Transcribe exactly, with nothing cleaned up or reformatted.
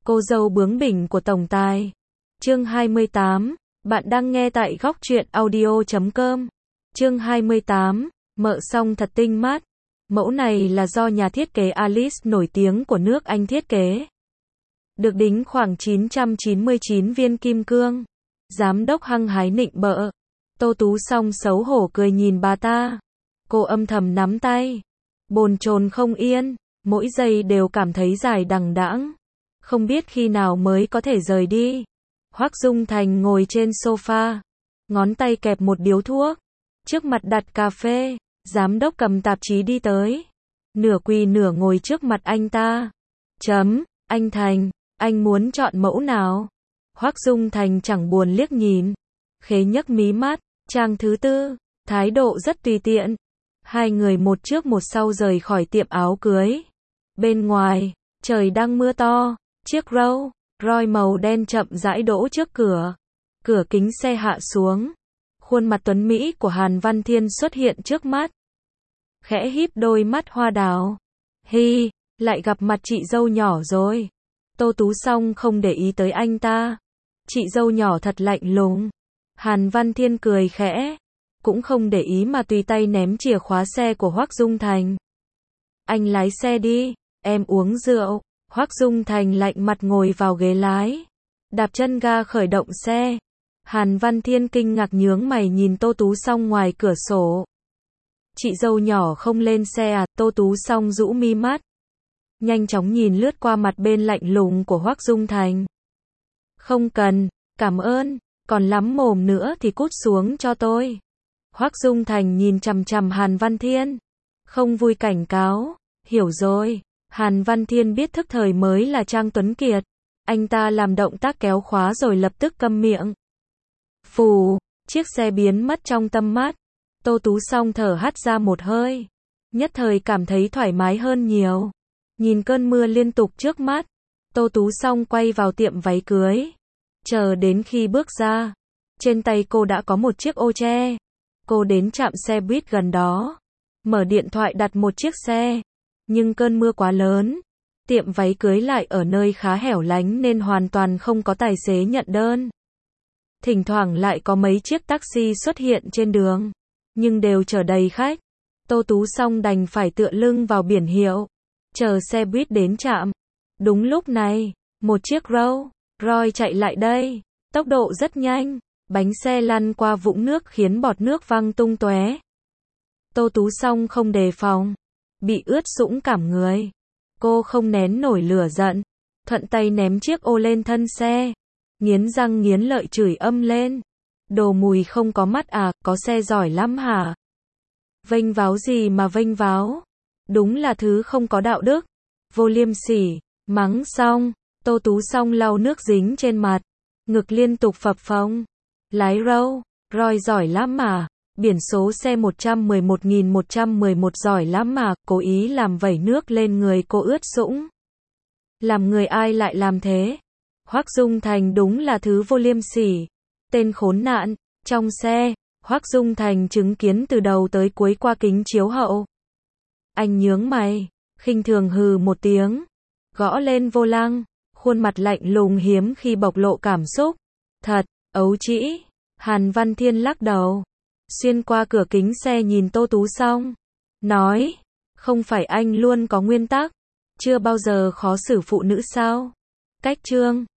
Cô dâu bướng bỉnh của tổng tài. Chương hai mươi tám, bạn đang nghe tại góc truyện audio chấm com. Chương hai mươi tám, mợ xong thật tinh mắt. Mẫu này là do nhà thiết kế Alice nổi tiếng của nước Anh thiết kế. Được đính khoảng chín trăm chín mươi chín viên kim cương. Giám đốc hăng hái nịnh bợ. Tô Tú Song xấu hổ cười nhìn bà ta. Cô âm thầm nắm tay. Bồn chồn không yên, mỗi giây đều cảm thấy dài đằng đẵng. Không biết khi nào mới có thể rời đi. Hoắc Dung Thành ngồi trên sofa. Ngón tay kẹp một điếu thuốc. Trước mặt đặt cà phê. Giám đốc cầm tạp chí đi tới. Nửa quỳ nửa ngồi trước mặt anh ta. Chấm, anh Thành, anh muốn chọn mẫu nào? Hoắc Dung Thành chẳng buồn liếc nhìn. Khế nhấc mí mắt, trang thứ tư, thái độ rất tùy tiện. Hai người một trước một sau rời khỏi tiệm áo cưới. Bên ngoài, trời đang mưa to, chiếc Rolls Royce màu đen chậm rãi đỗ trước cửa. Cửa kính xe hạ xuống. Khuôn mặt tuấn mỹ của Hàn Văn Thiên xuất hiện trước mắt. Khẽ híp đôi mắt hoa đào. Hi, lại gặp mặt chị dâu nhỏ rồi. Tô Tú Song không để ý tới anh ta. Chị dâu nhỏ thật lạnh lùng. Hàn Văn Thiên cười khẽ. Cũng không để ý mà tùy tay ném chìa khóa xe của Hoắc Dung Thành. Anh lái xe đi, em uống rượu. Hoắc Dung Thành lạnh mặt ngồi vào ghế lái. Đạp chân ga khởi động xe. Hàn Văn Thiên kinh ngạc nhướng mày nhìn Tô Tú Song ngoài cửa sổ. Chị dâu nhỏ không lên xe à? Tô Tú Song rũ mi mắt. Nhanh chóng nhìn lướt qua mặt bên lạnh lùng của Hoắc Dung Thành. Không cần, cảm ơn, còn lắm mồm nữa thì cút xuống cho tôi. Hoắc Dung Thành nhìn chằm chằm Hàn Văn Thiên. Không vui cảnh cáo, hiểu rồi. Hàn Văn Thiên biết thức thời mới là Trang Tuấn Kiệt. Anh ta làm động tác kéo khóa rồi lập tức câm miệng. Phù, chiếc xe biến mất trong tầm mắt. Tô Tú Song thở hắt ra một hơi. Nhất thời cảm thấy thoải mái hơn nhiều. Nhìn cơn mưa liên tục trước mắt. Tô Tú Song quay vào tiệm váy cưới. Chờ đến khi bước ra. Trên tay cô đã có một chiếc ô che. Cô đến trạm xe buýt gần đó. Mở điện thoại đặt một chiếc xe. Nhưng cơn mưa quá lớn. Tiệm váy cưới lại ở nơi khá hẻo lánh nên hoàn toàn không có tài xế nhận đơn. Thỉnh thoảng lại có mấy chiếc taxi xuất hiện trên đường. Nhưng đều chở đầy khách. Tô Tú Song đành phải tựa lưng vào biển hiệu. Chờ xe buýt đến trạm. Đúng lúc này, một chiếc Rolls Royce chạy lại đây. Tốc độ rất nhanh. Bánh xe lăn qua vũng nước khiến bọt nước văng tung tóe. Tô Tú Song không đề phòng. Bị ướt sũng cảm người. Cô không nén nổi lửa giận. Thuận tay ném chiếc ô lên thân xe. Nghiến răng nghiến lợi chửi âm lên. Đồ mùi không có mắt à, có xe giỏi lắm hả? Vênh váo gì mà vênh váo? Đúng là thứ không có đạo đức. Vô liêm sỉ. Mắng xong, Tô Tú Song lau nước dính trên mặt. Ngực liên tục phập phồng. Lái Rolls Royce giỏi lắm mà. Biển số xe một trăm mười một nghìn một trăm mười một giỏi lắm mà. Cố ý làm vẩy nước lên người cô ướt sũng. Làm người ai lại làm thế? Hoắc Dung Thành đúng là thứ vô liêm sỉ. Tên khốn nạn. Trong xe, Hoắc Dung Thành chứng kiến từ đầu tới cuối qua kính chiếu hậu. Anh nhướng mày, khinh thường hừ một tiếng. Gõ lên vô lăng. Khuôn mặt lạnh lùng hiếm khi bộc lộ cảm xúc. Thật, ấu trĩ. Hàn Văn Thiên lắc đầu. Xuyên qua cửa kính xe nhìn Tô Tú Song. Nói, không phải anh luôn có nguyên tắc. Chưa bao giờ khó xử phụ nữ sao? Cách chương.